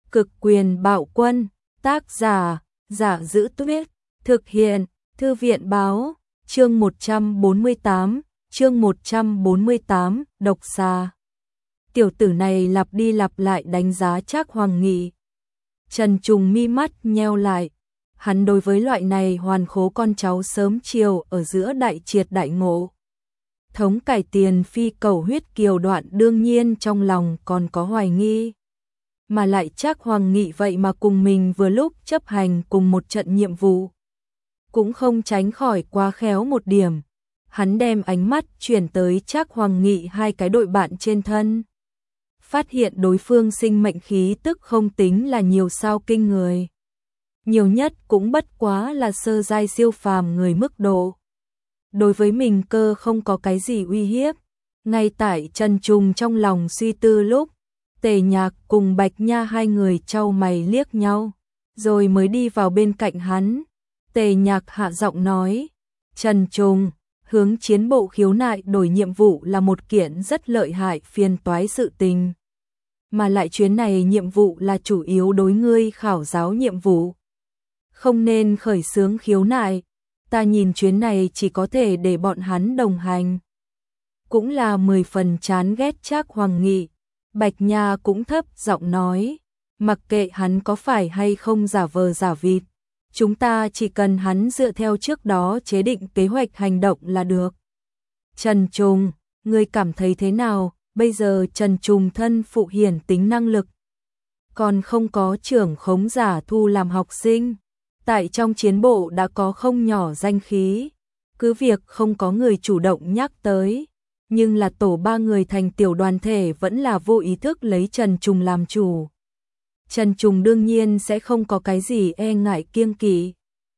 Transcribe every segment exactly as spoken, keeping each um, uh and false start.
Cực quyền bạo quân, tác giả, Giả Giữ Tuyết, thực hiện, Thư viện báo, chương một trăm bốn mươi tám, chương một trăm bốn mươi tám, độc xà. Tiểu tử này lặp đi lặp lại đánh giá Trác Hoàng Nghị. Trần Trùng mi mắt nheo lại, hắn đối với loại này hoàn khố con cháu sớm chiều ở giữa đại triệt đại ngộ. Thống cải tiền phi cầu huyết kiều đoạn đương nhiên trong lòng còn có hoài nghi. Mà lại Trác Hoàng Nghị vậy mà cùng mình vừa lúc chấp hành cùng một trận nhiệm vụ. Cũng không tránh khỏi quá khéo một điểm. Hắn đem ánh mắt chuyển tới Trác Hoàng Nghị hai cái đội bạn trên thân. Phát hiện đối phương sinh mệnh khí tức không tính là nhiều sao kinh người. Nhiều nhất cũng bất quá là sơ giai siêu phàm người mức độ. Đối với mình cơ không có cái gì uy hiếp. Ngay tại Trần Trùng trong lòng suy tư lúc, Tề Nhạc cùng Bạch Nha hai người chau mày liếc nhau, rồi mới đi vào bên cạnh hắn. Tề Nhạc hạ giọng nói, Trần Trùng, hướng chiến bộ khiếu nại đổi nhiệm vụ là một kiện rất lợi hại phiền toái sự tình. Mà lại chuyến này nhiệm vụ là chủ yếu đối ngươi khảo giáo nhiệm vụ. Không nên khởi xướng khiếu nại, ta nhìn chuyến này chỉ có thể để bọn hắn đồng hành. Cũng là mười phần chán ghét Trác Hoàng Nghị. Bạch Nha cũng thấp giọng nói, mặc kệ hắn có phải hay không giả vờ giả vịt, chúng ta chỉ cần hắn dựa theo trước đó chế định kế hoạch hành động là được. Trần Trùng, ngươi cảm thấy thế nào? Bây giờ Trần Trùng thân phụ hiển tính năng lực, còn không có trưởng khống giả thu làm học sinh, tại trong chiến bộ đã có không nhỏ danh khí, cứ việc không có người chủ động nhắc tới. Nhưng là tổ ba người thành tiểu đoàn thể vẫn là vô ý thức lấy Trần Trùng làm chủ. Trần Trùng đương nhiên sẽ không có cái gì e ngại kiêng kỵ.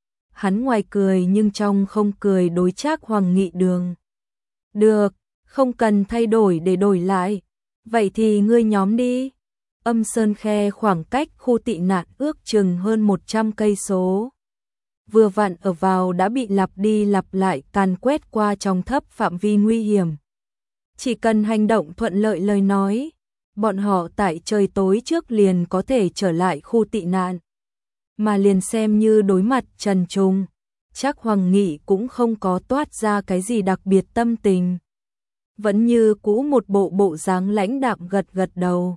Hắn ngoài cười nhưng trong không cười đối Trác Hoàng Nghị đường. Được, không cần thay đổi để đổi lại. Vậy thì ngươi nhóm đi. Âm Sơn Khe khoảng cách khu tị nạn ước chừng hơn một trăm cây số. Vừa vặn ở vào đã bị lặp đi lặp lại càn quét qua trong thấp phạm vi nguy hiểm. Chỉ cần hành động thuận lợi lời nói, bọn họ tại trời tối trước liền có thể trở lại khu tị nạn. Mà liền xem như đối mặt Trần Trùng, Trác Hoàng Nghị cũng không có toát ra cái gì đặc biệt tâm tình. Vẫn như cũ một bộ bộ dáng lãnh đạm gật gật đầu.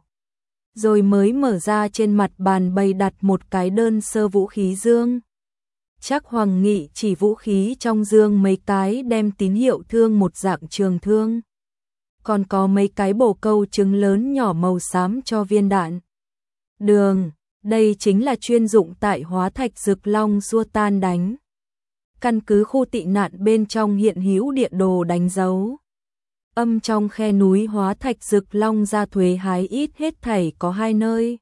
Rồi mới mở ra trên mặt bàn bày đặt một cái đơn sơ vũ khí dương. Trác Hoàng Nghị chỉ vũ khí trong dương mấy cái đem tín hiệu thương một dạng trường thương. Còn có mấy cái bổ câu trứng lớn nhỏ màu xám cho viên đạn. Đường, đây chính là chuyên dụng tại hóa thạch rực long xua tan đánh. Căn cứ khu tị nạn bên trong hiện hữu địa đồ đánh dấu. Âm trong khe núi hóa thạch rực long ra thuế hái ít hết thảy có hai nơi.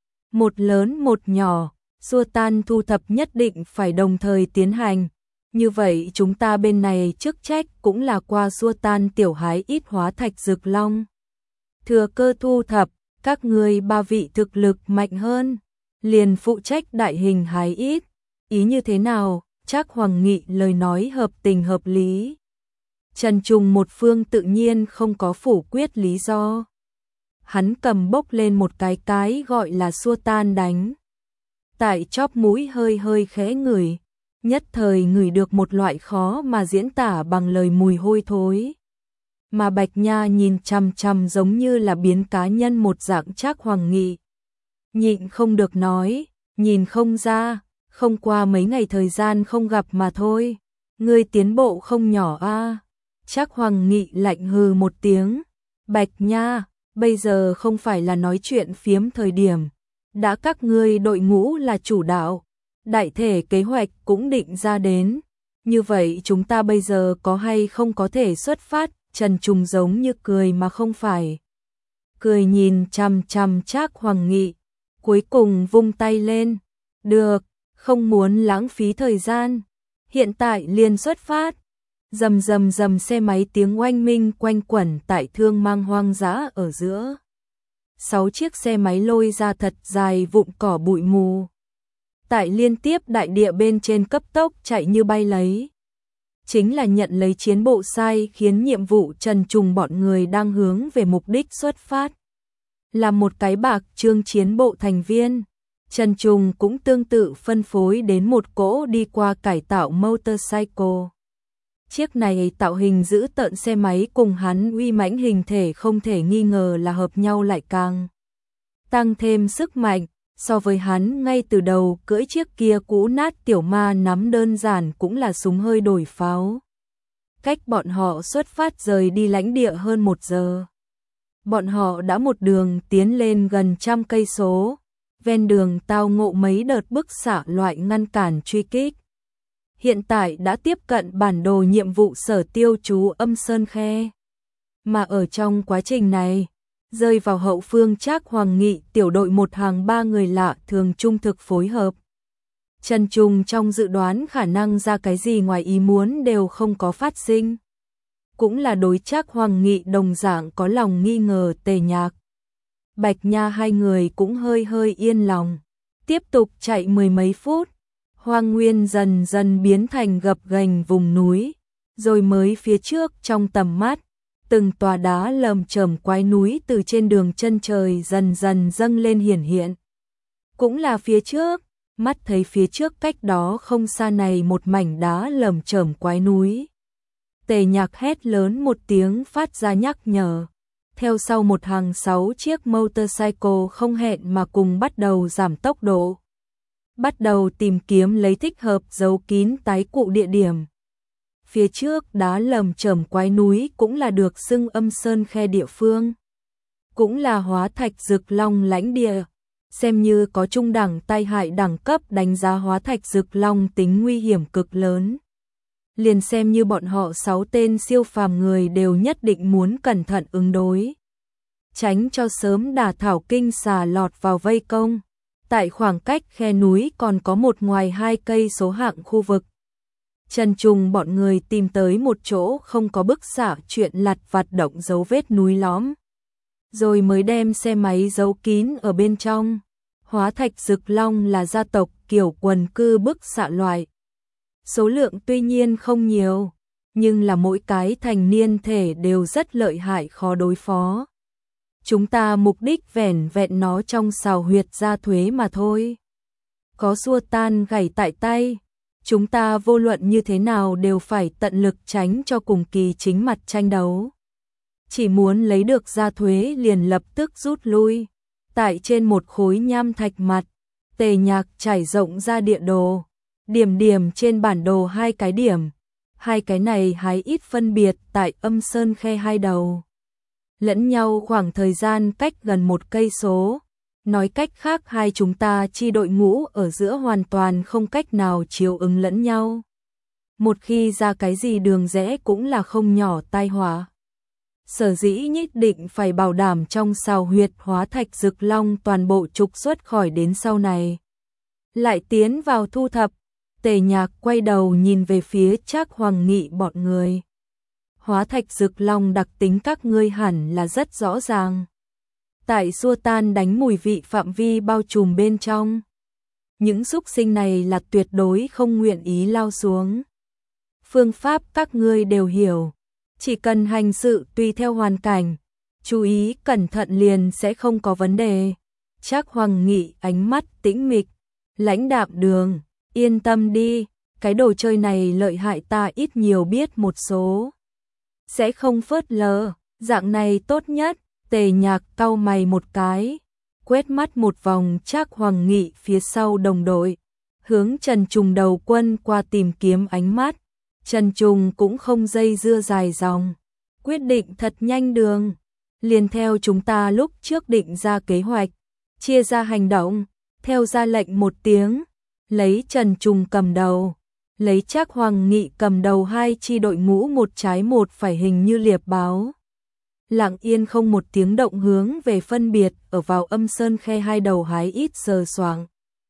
Một lớn một nhỏ, xua tan thu thập nhất định phải đồng thời tiến hành. Như vậy chúng ta bên này chức trách cũng là qua xua tan tiểu hái ít hóa thạch rực long. Thừa cơ thu thập, các người ba vị thực lực mạnh hơn, liền phụ trách đại hình hái ít. Ý như thế nào? Trác Hoàng Nghị lời nói hợp tình hợp lý. Trần Trùng một phương tự nhiên không có phủ quyết lý do. Hắn cầm bốc lên một cái cái gọi là xua tan đánh. Tại chóp mũi hơi hơi khẽ ngửi. Nhất thời ngửi được một loại khó mà diễn tả bằng lời mùi hôi thối. Mà Bạch Nha nhìn chằm chằm giống như là biến cá nhân một dạng Trác Hoàng Nghị. Nhịn không được nói, nhìn không ra, không qua mấy ngày thời gian không gặp mà thôi. Ngươi tiến bộ không nhỏ a. À. Trác Hoàng Nghị lạnh hừ một tiếng. Bạch Nha, bây giờ không phải là nói chuyện phiếm thời điểm. Đã các ngươi đội ngũ là chủ đạo. Đại thể kế hoạch cũng định ra đến. Như vậy chúng ta bây giờ có hay không có thể xuất phát? Trần Trùng giống như cười mà không phải. Cười nhìn chằm chằm Trác Hoàng Nghị. Cuối cùng vung tay lên. Được, không muốn lãng phí thời gian. Hiện tại liền xuất phát. Rầm rầm rầm xe máy tiếng oanh minh quanh quẩn tại thương mang hoang dã ở giữa. Sáu chiếc xe máy lôi ra thật dài vụn cỏ bụi mù. Tại liên tiếp đại địa bên trên cấp tốc chạy như bay lấy. Chính là nhận lấy chiến bộ sai khiến nhiệm vụ Trần Trùng bọn người đang hướng về mục đích xuất phát. là một cái bạc trương chiến bộ thành viên. Trần Trùng cũng tương tự phân phối đến một cỗ đi qua cải tạo motorcycle. Chiếc này tạo hình giữ tợn xe máy cùng hắn uy mãnh hình thể không thể nghi ngờ là hợp nhau lại càng tăng thêm sức mạnh, so với hắn ngay từ đầu cưỡi chiếc kia cũ nát tiểu ma nắm đơn giản cũng là súng hơi đổi pháo. Cách bọn họ xuất phát rời đi lãnh địa hơn một giờ. Bọn họ đã một đường tiến lên gần trăm cây số, ven đường tao ngộ mấy đợt bức xạ loại ngăn cản truy kích. Hiện tại đã tiếp cận bản đồ nhiệm vụ sở tiêu trú Âm Sơn Khe. Mà ở trong quá trình này, rơi vào hậu phương Trác Hoàng Nghị tiểu đội một hàng ba người lạ thường trung thực phối hợp. Trần Trùng trong dự đoán khả năng ra cái gì ngoài ý muốn đều không có phát sinh. Cũng là đối Trác Hoàng Nghị đồng dạng có lòng nghi ngờ Tề Nhạc. Bạch Nha hai người cũng hơi hơi yên lòng. Tiếp tục chạy mười mấy phút, hoang nguyên dần dần biến thành gập ghềnh vùng núi, rồi mới phía trước trong tầm mắt, từng tòa đá lởm chởm quái núi từ trên đường chân trời dần dần dâng lên hiển hiện. Cũng là phía trước, mắt thấy phía trước cách đó không xa này một mảnh đá lởm chởm quái núi. Tề Nhạc hét lớn một tiếng phát ra nhắc nhở. Theo sau một hàng sáu chiếc motorcycle không hẹn mà cùng bắt đầu giảm tốc độ. Bắt đầu tìm kiếm lấy thích hợp giấu kín tái cụ địa điểm. Phía trước đá lởm chởm quái núi cũng là được xưng Âm Sơn Khe địa phương. Cũng là hóa thạch rực long lãnh địa. Xem như có trung đẳng tai hại đẳng cấp đánh giá hóa thạch rực long tính nguy hiểm cực lớn. Liền xem như bọn họ sáu tên siêu phàm người đều nhất định muốn cẩn thận ứng đối. Tránh cho sớm đả thảo kinh xà lọt vào vây công. Tại khoảng cách khe núi còn có một ngoài hai cây số hạng khu vực. Trần Trùng bọn người tìm tới một chỗ không có bức xạ chuyện lặt vặt động dấu vết núi lõm. Rồi mới đem xe máy giấu kín ở bên trong. Hóa thạch rực long là gia tộc kiểu quần cư bức xạ loại. Số lượng tuy nhiên không nhiều, nhưng là mỗi cái thành niên thể đều rất lợi hại khó đối phó. Chúng ta mục đích vẻn vẹn nó trong xào huyệt ra thuế mà thôi. Có xua tan gảy tại tay, chúng ta vô luận như thế nào đều phải tận lực tránh cho cùng kỳ chính mặt tranh đấu. Chỉ muốn lấy được ra thuế liền lập tức rút lui. Tại trên một khối nham thạch mặt, Tề Nhạc trải rộng ra địa đồ. Điểm điểm trên bản đồ hai cái điểm. Hai cái này hái ít phân biệt tại Âm Sơn Khe hai đầu. Lẫn nhau khoảng thời gian cách gần một cây số. Nói cách khác hai chúng ta chi đội ngũ ở giữa hoàn toàn không cách nào chiều ứng lẫn nhau. Một khi ra cái gì đường rẽ cũng là không nhỏ tai họa. Sở dĩ nhất định phải bảo đảm trong xào huyệt hóa thạch rực long toàn bộ trục xuất khỏi đến sau này. Lại tiến vào thu thập, Tề Nhạc quay đầu nhìn về phía Trác Hoàng Nghị bọn người. Hóa thạch rực long đặc tính các ngươi hẳn là rất rõ ràng. Tại xua tan đánh mùi vị phạm vi bao trùm bên trong. Những xúc sinh này là tuyệt đối không nguyện ý lao xuống. Phương pháp các ngươi đều hiểu. Chỉ cần hành sự tùy theo hoàn cảnh, chú ý cẩn thận liền sẽ không có vấn đề. Trác Hoàng Nghị ánh mắt tĩnh mịch, lãnh đạm đường, yên tâm đi, cái đồ chơi này lợi hại ta ít nhiều biết một số. Sẽ không phớt lờ, dạng này tốt nhất. Tề Nhạc cau mày một cái, quét mắt một vòng Trác Hoàng Nghị phía sau đồng đội, hướng Trần Trùng đầu quân qua tìm kiếm ánh mắt. Trần Trùng cũng không dây dưa dài dòng, quyết định thật nhanh đường, liền theo chúng ta lúc trước định ra kế hoạch, chia ra hành động, theo ra lệnh một tiếng, lấy Trần Trùng cầm đầu, lấy Trác Hoàng Nghị cầm đầu hai chi đội ngũ một trái một phải hình như liệp báo. Lặng yên không một tiếng động hướng về phân biệt ở vào Âm Sơn Khe hai đầu hái ít sờ soạng.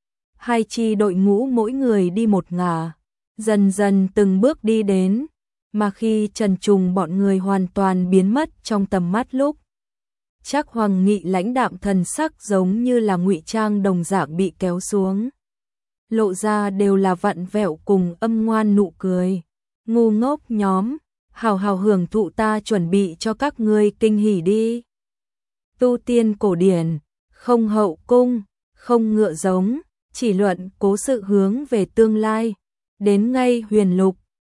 Hai chi đội ngũ mỗi người đi một ngả, dần dần từng bước đi đến, mà khi Trần Trùng bọn người hoàn toàn biến mất trong tầm mắt lúc, Trác Hoàng Nghị lãnh đạm thần sắc giống như là ngụy trang đồng dạng bị kéo xuống. Lộ ra đều là vặn vẹo cùng âm ngoan nụ cười. Ngu ngốc nhóm, hào hào hưởng thụ ta chuẩn bị cho các ngươi kinh hỉ đi. tu tiên cổ điển, không hậu cung, không ngựa giống, chỉ luận cố sự hướng về tương lai. Đến ngay huyền lục,